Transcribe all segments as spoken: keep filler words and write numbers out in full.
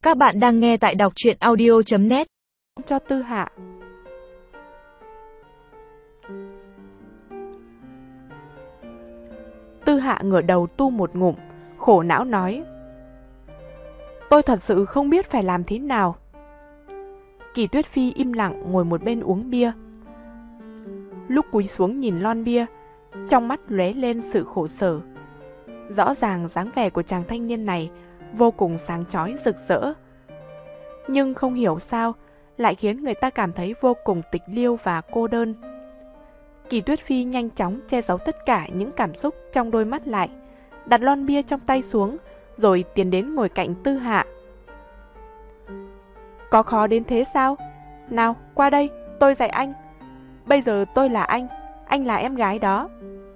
Các bạn đang nghe tại đọc truyện audio chấm net. Cho Tư Hạ. Tư Hạ ngửa đầu tu một ngụm, khổ não nói: Tôi thật sự không biết phải làm thế nào. Kỳ Tuyết Phi im lặng ngồi một bên uống bia. Lúc cúi xuống nhìn lon bia, trong mắt lóe lên sự khổ sở. Rõ ràng dáng vẻ của chàng thanh niên này vô cùng sáng chói rực rỡ, nhưng không hiểu sao lại khiến người ta cảm thấy vô cùng tịch liêu và cô đơn. Kỳ Tuyết Phi nhanh chóng che giấu tất cả những cảm xúc trong đôi mắt lại, đặt lon bia trong tay xuống, rồi tiến đến ngồi cạnh Tư Hạ. Có khó đến thế sao? Nào, qua đây, tôi dạy anh. Bây giờ tôi là anh, anh là em gái đó.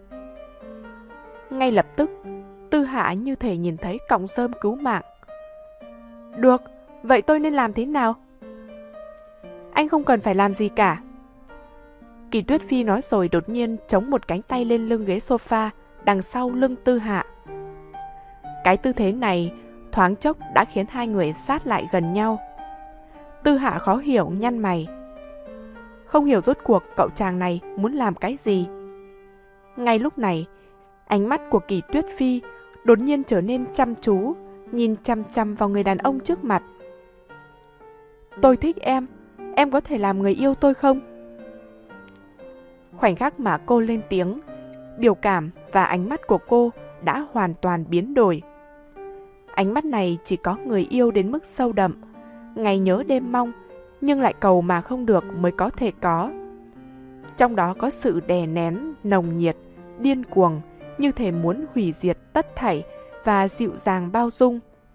Ngay lập tức, Tư Hạ như thể nhìn thấy cọng rơm cứu mạng. Được, vậy tôi nên làm thế nào? Anh không cần phải làm gì cả. Kỳ Tuyết Phi nói rồi đột nhiên chống một cánh tay lên lưng ghế sofa đằng sau lưng Tư Hạ. Cái tư thế này thoáng chốc đã khiến hai người sát lại gần nhau. Tư Hạ khó hiểu nhăn mày. Không hiểu rốt cuộc cậu chàng này muốn làm cái gì. Ngay lúc này, ánh mắt của Kỳ Tuyết Phi đột nhiên trở nên chăm chú, nhìn chăm chăm vào người đàn ông trước mặt. Tôi thích em, em có thể làm người yêu tôi không? Khoảnh khắc mà cô lên tiếng, biểu cảm và ánh mắt của cô đã hoàn toàn biến đổi. Ánh mắt này chỉ có người yêu đến mức sâu đậm, ngày nhớ đêm mong, nhưng lại cầu mà không được mới có thể có. Trong đó có sự đè nén, nồng nhiệt, điên cuồng, như thể muốn hủy diệt tất thảy và dịu dàng bao dung.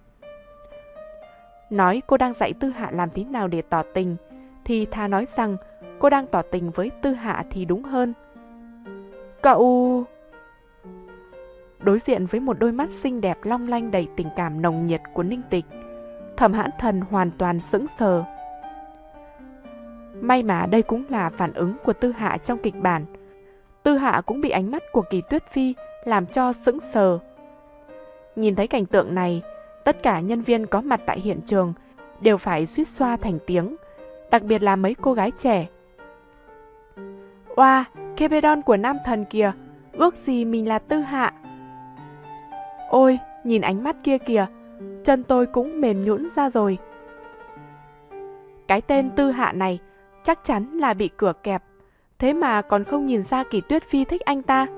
Nói cô đang dạy Tư Hạ làm thế nào để tỏ tình, thì thà nói rằng cô đang tỏ tình với Tư Hạ thì đúng hơn. Cậu... Đối diện với một đôi mắt xinh đẹp long lanh đầy tình cảm nồng nhiệt của Ninh Tịch, Thẩm Hãn Thần hoàn toàn sững sờ. May mà đây cũng là phản ứng của Tư Hạ trong kịch bản. Tư Hạ cũng bị ánh mắt của Kỳ Tuyết Phi làm cho sững sờ. Nhìn thấy cảnh tượng này, tất cả nhân viên có mặt tại hiện trường đều phải suýt xoa thành tiếng, đặc biệt là mấy cô gái trẻ. Oa, Kepedon của nam thần kìa, ước gì mình là Tư Hạ. Ôi, nhìn ánh mắt kia kìa, chân tôi cũng mềm nhũn ra rồi. Cái tên Tư Hạ này chắc chắn là bị cửa kẹp, thế mà còn không nhìn ra Kỳ Tuyết Phi thích anh ta.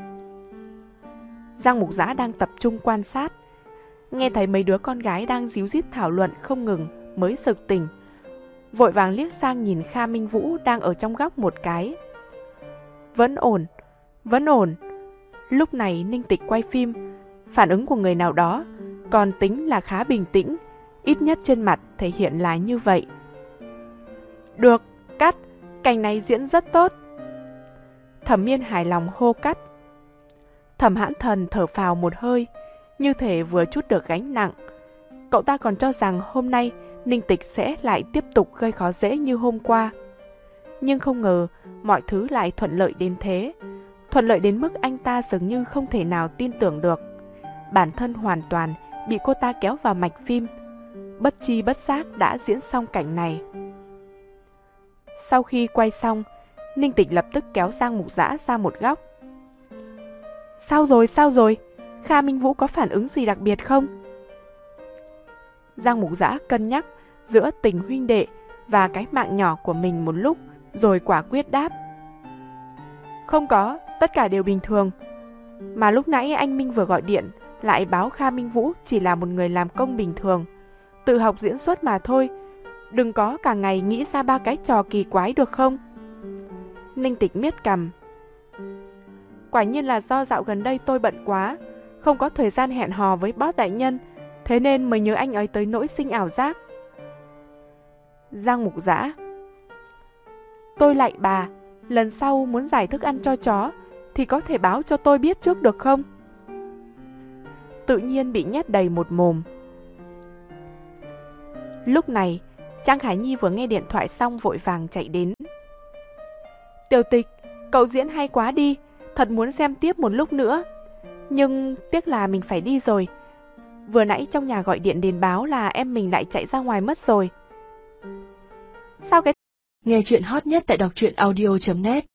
Giang Mục Giã đang tập trung quan sát, nghe thấy mấy đứa con gái đang díu dít thảo luận không ngừng mới sực tỉnh, vội vàng liếc sang nhìn Kha Minh Vũ đang ở trong góc một cái. Vẫn ổn, vẫn ổn. Lúc này Ninh Tịch quay phim, phản ứng của người nào đó còn tính là khá bình tĩnh, ít nhất trên mặt thể hiện là như vậy. Được, cắt, cảnh này diễn rất tốt. Thẩm Miên hài lòng hô cắt. Thẩm Hãn Thần thở phào một hơi, như thể vừa trút được gánh nặng. Cậu ta còn cho rằng hôm nay Ninh Tịch sẽ lại tiếp tục gây khó dễ như hôm qua. Nhưng không ngờ mọi thứ lại thuận lợi đến thế. Thuận lợi đến mức anh ta dường như không thể nào tin tưởng được. Bản thân hoàn toàn bị cô ta kéo vào mạch phim. Bất chi bất giác đã diễn xong cảnh này. Sau khi quay xong, Ninh Tịch lập tức kéo Giang Mục Giã ra một góc. Sao rồi, sao rồi? Kha Minh Vũ có phản ứng gì đặc biệt không? Giang Mục Giã cân nhắc giữa tình huynh đệ và cái mạng nhỏ của mình một lúc, rồi quả quyết đáp. Không có, tất cả đều bình thường. Mà lúc nãy anh Minh vừa gọi điện, lại báo Kha Minh Vũ chỉ là một người làm công bình thường, tự học diễn xuất mà thôi. Đừng có cả ngày nghĩ ra ba cái trò kỳ quái được không? Ninh Tịch miết cằm. Quả nhiên là do dạo gần đây tôi bận quá, không có thời gian hẹn hò với boss đại nhân, thế nên mới nhớ anh ấy tới nỗi sinh ảo giác. Giang Mục Giã. Tôi lạy bà, lần sau muốn giải thức ăn cho chó thì có thể báo cho tôi biết trước được không? Tự nhiên bị nhét đầy một mồm. Lúc này, Trang Khải Nhi vừa nghe điện thoại xong vội vàng chạy đến. Tiểu Tịch, cậu diễn hay quá đi, thật muốn xem tiếp một lúc nữa. Nhưng tiếc là mình phải đi rồi. Vừa nãy trong nhà gọi điện đến báo là em mình lại chạy ra ngoài mất rồi. Sao cái... Nghe chuyện hot nhất tại đọc truyện audio chấm net